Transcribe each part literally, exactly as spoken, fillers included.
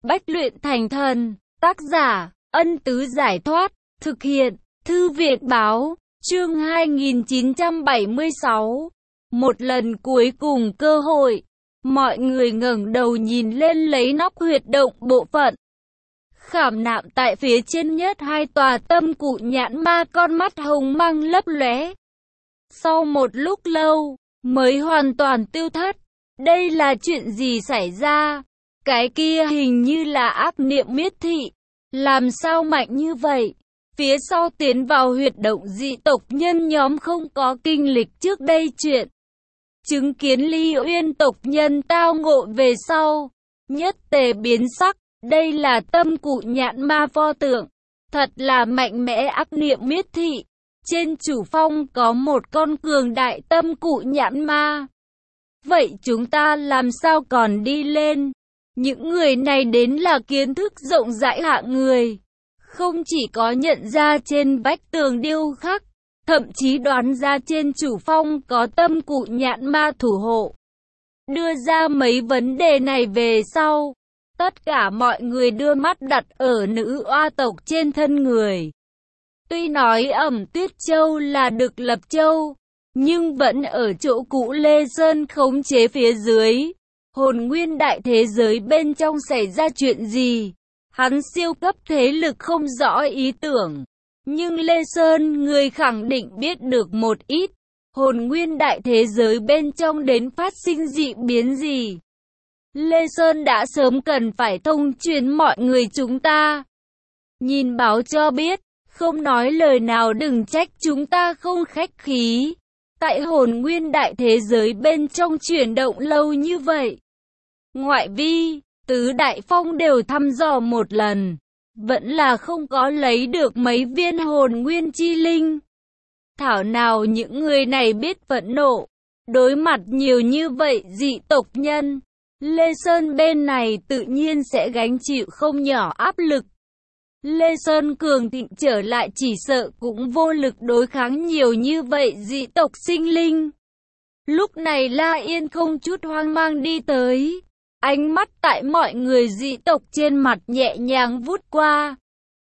Bách luyện thành thần, tác giả, Ân Tứ Giải Thoát, thực hiện, Thư Việt Báo, chương hai nghìn chín trăm bảy mươi sáu. Một lần cuối cùng cơ hội, mọi người ngẩng đầu nhìn lên lấy nóc huyệt động bộ phận. Khảm nạm tại phía trên nhất hai tòa tâm cụ nhãn ma con mắt hồng mang lấp lóe. Sau một lúc lâu, mới hoàn toàn tiêu thất. Đây là chuyện gì xảy ra? Cái kia hình như là ác niệm miết thị. Làm sao mạnh như vậy? Phía sau tiến vào huyệt động dị tộc nhân nhóm không có kinh lịch trước đây chuyện. Chứng kiến Ly Uyên tộc nhân tao ngộ về sau. Nhất tề biến sắc. Đây là tâm cụ nhãn ma pho tượng. Thật là mạnh mẽ ác niệm miết thị. Trên chủ phong có một con cường đại tâm cụ nhãn ma. Vậy chúng ta làm sao còn đi lên? Những người này đến là kiến thức rộng rãi hạng người. Không chỉ có nhận ra trên vách tường điêu khắc, thậm chí đoán ra trên chủ phong có tâm cụ nhãn ma thủ hộ. Đưa ra mấy vấn đề này về sau, tất cả mọi người đưa mắt đặt ở nữ oa tộc trên thân người. Tuy nói Ẩm Tuyết Châu là Đực Lập Châu, nhưng vẫn ở chỗ cũ Lê Sơn khống chế phía dưới. Hồn nguyên đại thế giới bên trong xảy ra chuyện gì? Hắn siêu cấp thế lực không rõ ý tưởng. Nhưng Lê Sơn người khẳng định biết được một ít. Hồn nguyên đại thế giới bên trong đến phát sinh dị biến gì? Lê Sơn đã sớm cần phải thông truyền mọi người chúng ta. Nhìn báo cho biết, không nói lời nào đừng trách chúng ta không khách khí. Tại hồn nguyên đại thế giới bên trong chuyển động lâu như vậy. Ngoại vi, tứ đại phong đều thăm dò một lần. Vẫn là không có lấy được mấy viên hồn nguyên chi linh. Thảo nào những người này biết phẫn nộ. Đối mặt nhiều như vậy dị tộc nhân. Lê Sơn bên này tự nhiên sẽ gánh chịu không nhỏ áp lực. Lê Sơn cường thịnh trở lại chỉ sợ cũng vô lực đối kháng nhiều như vậy dị tộc sinh linh. Lúc này La Yên không chút hoang mang đi tới. Ánh mắt tại mọi người dị tộc trên mặt nhẹ nhàng vút qua.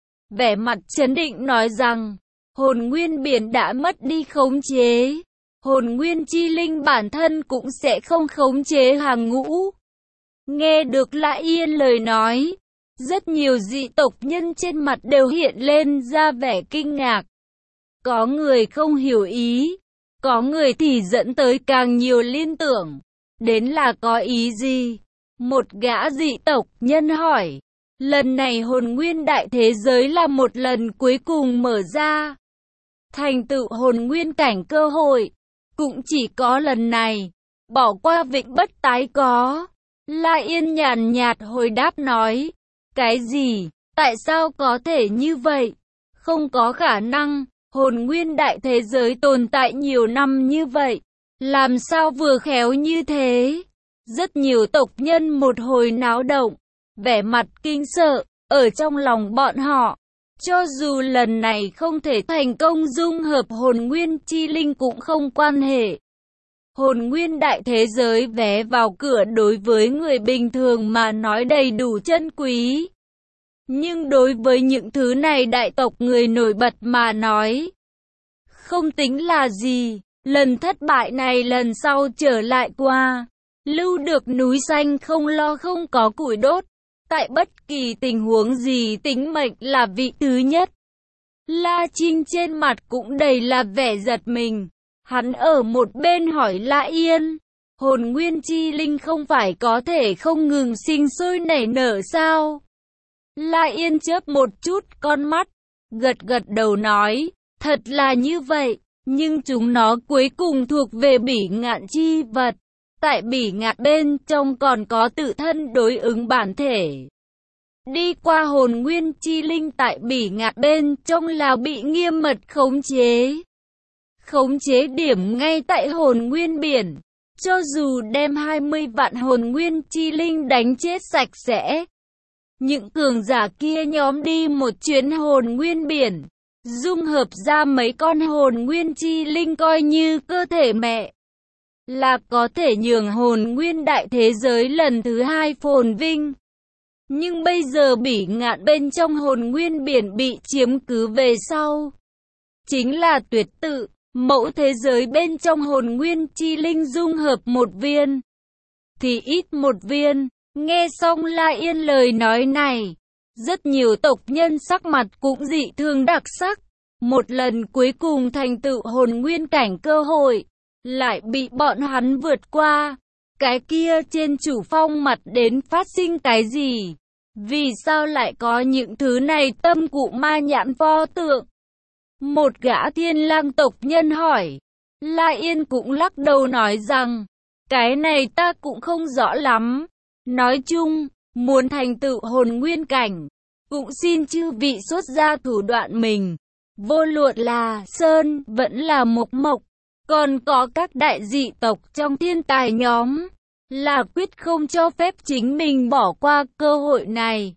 Vẻ mặt trấn định nói rằng, hồn nguyên biển đã mất đi khống chế. Hồn nguyên chi linh bản thân cũng sẽ không khống chế hàng ngũ. Nghe được La Yên lời nói, rất nhiều dị tộc nhân trên mặt đều hiện lên ra vẻ kinh ngạc. Có người không hiểu ý, có người thì dẫn tới càng nhiều liên tưởng. Đến là có ý gì? Một gã dị tộc nhân hỏi. Lần này hồn nguyên đại thế giới là một lần cuối cùng mở ra. Thành tựu hồn nguyên cảnh cơ hội. Cũng chỉ có lần này. Bỏ qua vĩnh bất tái có. La Yên nhàn nhạt hồi đáp nói. Cái gì? Tại sao có thể như vậy? Không có khả năng. Hồn nguyên đại thế giới tồn tại nhiều năm như vậy. Làm sao vừa khéo như thế? Rất nhiều tộc nhân một hồi náo động, vẻ mặt kinh sợ, ở trong lòng bọn họ. Cho dù lần này không thể thành công dung hợp hồn nguyên chi linh cũng không quan hệ. Hồn nguyên đại thế giới vé vào cửa đối với người bình thường mà nói đầy đủ chân quý. Nhưng đối với những thứ này đại tộc người nổi bật mà nói, không tính là gì. Lần thất bại này lần sau trở lại qua. Lưu được núi xanh không lo không có củi đốt. Tại bất kỳ tình huống gì tính mệnh là vị thứ nhất. La Trinh trên mặt cũng đầy là vẻ giật mình. Hắn ở một bên hỏi La Yên. Hồn nguyên chi linh không phải có thể không ngừng sinh sôi nảy nở sao? La Yên chớp một chút con mắt. Gật gật đầu nói. Thật là như vậy. Nhưng chúng nó cuối cùng thuộc về bỉ ngạn chi vật. Tại bỉ ngạn bên trong còn có tự thân đối ứng bản thể. Đi qua hồn nguyên chi linh tại bỉ ngạn bên trong là bị nghiêm mật khống chế. Khống chế điểm ngay tại hồn nguyên biển. Cho dù đem hai mươi vạn hồn nguyên chi linh đánh chết sạch sẽ. Những cường giả kia nhóm đi một chuyến hồn nguyên biển. Dung hợp ra mấy con hồn nguyên chi linh coi như cơ thể mẹ. Là có thể nhường hồn nguyên đại thế giới lần thứ hai phồn vinh. Nhưng bây giờ Bỉ Ngạn bên trong hồn nguyên biển bị chiếm cứ về sau. Chính là tuyệt tự, mẫu thế giới bên trong hồn nguyên chi linh dung hợp một viên. Thì ít một viên, nghe xong La Yên lời nói này. Rất nhiều tộc nhân sắc mặt cũng dị thường đặc sắc. Một lần cuối cùng thành tựu hồn nguyên cảnh cơ hội, lại bị bọn hắn vượt qua. Cái kia trên chủ phong mặt đến phát sinh cái gì? Vì sao lại có những thứ này? Tâm Cụ Ma nhãn pho tượng. Một gã thiên lang tộc nhân hỏi. La Yên cũng lắc đầu nói rằng, cái này ta cũng không rõ lắm. Nói chung, muốn thành tựu hồn nguyên cảnh, cũng xin chư vị xuất ra thủ đoạn mình. Vô luận là Sơn, vẫn là Mộc Mộc, còn có các đại dị tộc trong thiên tài nhóm, là quyết không cho phép chính mình bỏ qua cơ hội này.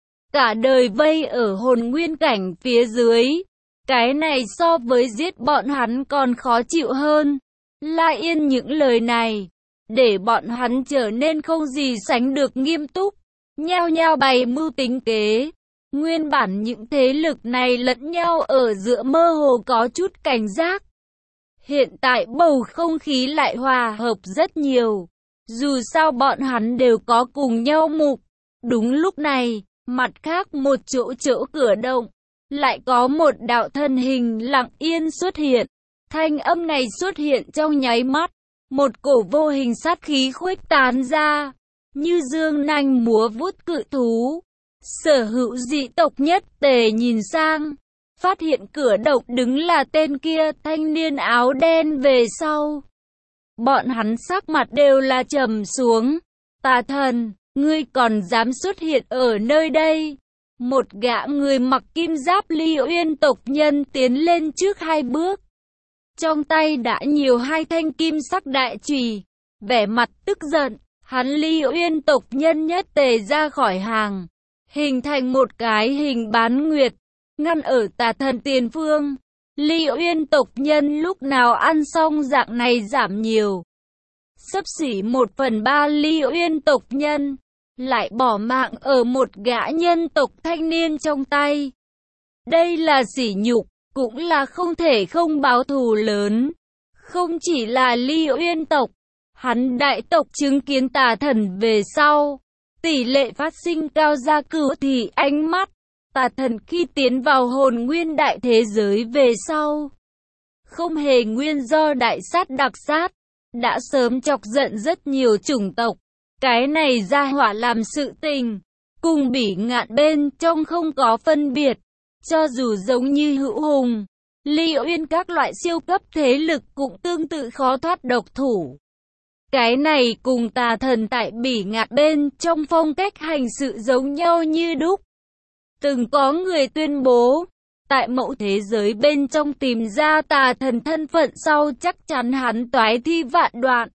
Cả đời vây ở hồn nguyên cảnh phía dưới, cái này so với giết bọn hắn còn khó chịu hơn. La Yên những lời này, để bọn hắn trở nên không gì sánh được nghiêm túc, nhao nhao bày mưu tính kế. Nguyên bản những thế lực này lẫn nhau ở giữa mơ hồ có chút cảnh giác. Hiện tại bầu không khí lại hòa hợp rất nhiều. Dù sao bọn hắn đều có cùng nhau mục. Đúng lúc này, mặt khác một chỗ chỗ cửa động, lại có một đạo thân hình lặng yên xuất hiện. Thanh âm này xuất hiện trong nháy mắt. Một cổ vô hình sát khí khuếch tán ra, như dương nanh múa vuốt cự thú. Sở hữu dị tộc nhất tề nhìn sang, phát hiện cửa động đứng là tên kia thanh niên áo đen về sau. Bọn hắn sắc mặt đều là trầm xuống. Tà thần, ngươi còn dám xuất hiện ở nơi đây? Một gã người mặc kim giáp Ly Uyên tộc nhân tiến lên trước hai bước. Trong tay đã nhiều hai thanh kim sắc đại chùy, vẻ mặt tức giận, hắn Ly Uyên tộc nhân nhất tề ra khỏi hàng, hình thành một cái hình bán nguyệt, ngăn ở tà thần tiền phương. Ly Uyên tộc nhân lúc nào ăn xong dạng này giảm nhiều. Xấp xỉ một phần ba Ly Uyên tộc nhân, lại bỏ mạng ở một gã nhân tộc thanh niên trong tay. Đây là sỉ nhục, cũng là không thể không báo thù lớn. Không chỉ là Ly Uyên tộc, hắn đại tộc chứng kiến tà thần về sau, tỷ lệ phát sinh cao ra cửu thì ánh mắt. Tà thần khi tiến vào hồn nguyên đại thế giới về sau, không hề nguyên do đại sát đặc sát, đã sớm chọc giận rất nhiều chủng tộc. Cái này ra hỏa làm sự tình, cùng Bỉ Ngạn bên trong không có phân biệt. Cho dù giống như Hữu Hùng, Ly Uyên các loại siêu cấp thế lực cũng tương tự khó thoát độc thủ. Cái này cùng tà thần tại Bỉ Ngạn bên trong phong cách hành sự giống nhau như đúc. Từng có người tuyên bố, tại mẫu thế giới bên trong tìm ra tà thần thân phận sau chắc chắn hắn toái thi vạn đoạn.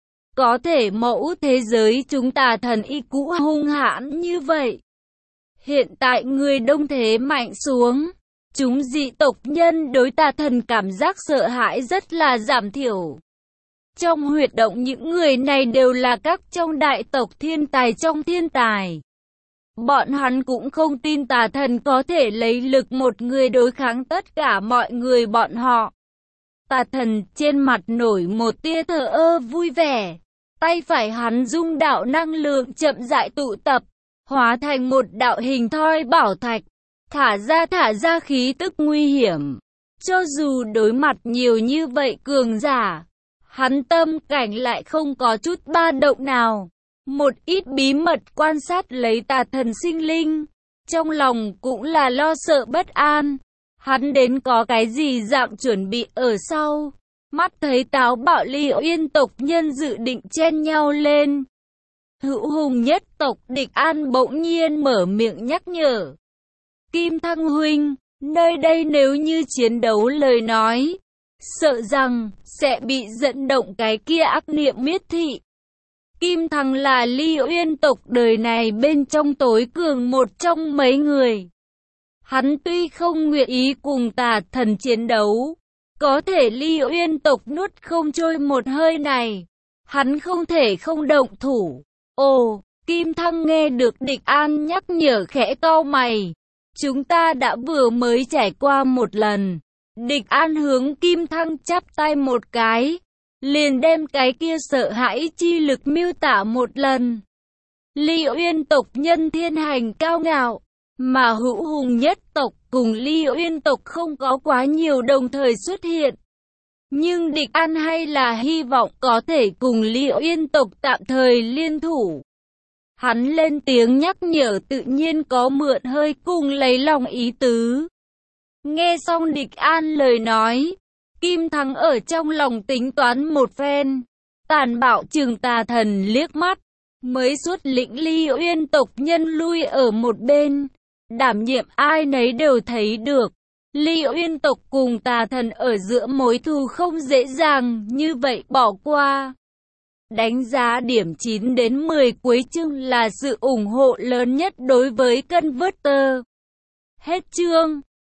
Có thể mẫu thế giới chúng tà thần y cũ hung hãn như vậy. Hiện tại người đông thế mạnh xuống, chúng dị tộc nhân đối tà thần cảm giác sợ hãi rất là giảm thiểu. Trong huyệt động những người này đều là các trong đại tộc thiên tài trong thiên tài. Bọn hắn cũng không tin tà thần có thể lấy lực một người đối kháng tất cả mọi người bọn họ. Tà thần trên mặt nổi một tia thờ ơ vui vẻ. Tay phải hắn dung đạo năng lượng chậm rãi tụ tập, hóa thành một đạo hình thoi bảo thạch, thả ra thả ra khí tức nguy hiểm. Cho dù đối mặt nhiều như vậy cường giả, hắn tâm cảnh lại không có chút ba động nào. Một ít bí mật quan sát lấy tà thần sinh linh, trong lòng cũng là lo sợ bất an. Hắn đến có cái gì dạng chuẩn bị ở sau. Mắt thấy táo bạo Ly Uyên tộc nhân dự định chen nhau lên. Hữu Hùng nhất tộc Địch An bỗng nhiên mở miệng nhắc nhở. Kim Thăng huynh, nơi đây nếu như chiến đấu lời nói, sợ rằng sẽ bị dẫn động cái kia ác niệm miết thị. Kim Thăng là Ly Uyên tộc đời này bên trong tối cường một trong mấy người. Hắn tuy không nguyện ý cùng tà thần chiến đấu, có thể Ly Uyên tộc nuốt không trôi một hơi này, hắn không thể không động thủ. Ồ, Kim Thăng nghe được Địch An nhắc nhở khẽ cau mày. Chúng ta đã vừa mới trải qua một lần. Địch An hướng Kim Thăng chắp tay một cái, liền đem cái kia sợ hãi chi lực miêu tả một lần. Ly Uyên tộc nhân thiên hành cao ngạo, mà hữu hùng nhất tộc cùng Ly Uyên tộc không có quá nhiều đồng thời xuất hiện. Nhưng Địch An hay là hy vọng có thể cùng Ly Uyên tộc tạm thời liên thủ. Hắn lên tiếng nhắc nhở tự nhiên có mượn hơi cùng lấy lòng ý tứ. Nghe xong Địch An lời nói, Kim Thắng ở trong lòng tính toán một phen, tàn bạo trừng Tà Thần liếc mắt, mới xuất lĩnh Ly Uyên tộc nhân lui ở một bên, đảm nhiệm ai nấy đều thấy được. Ly Uyên tộc cùng Tà Thần ở giữa mối thù không dễ dàng như vậy bỏ qua. Đánh giá điểm chín đến mười cuối chương là sự ủng hộ lớn nhất đối với Converter. Hết chương.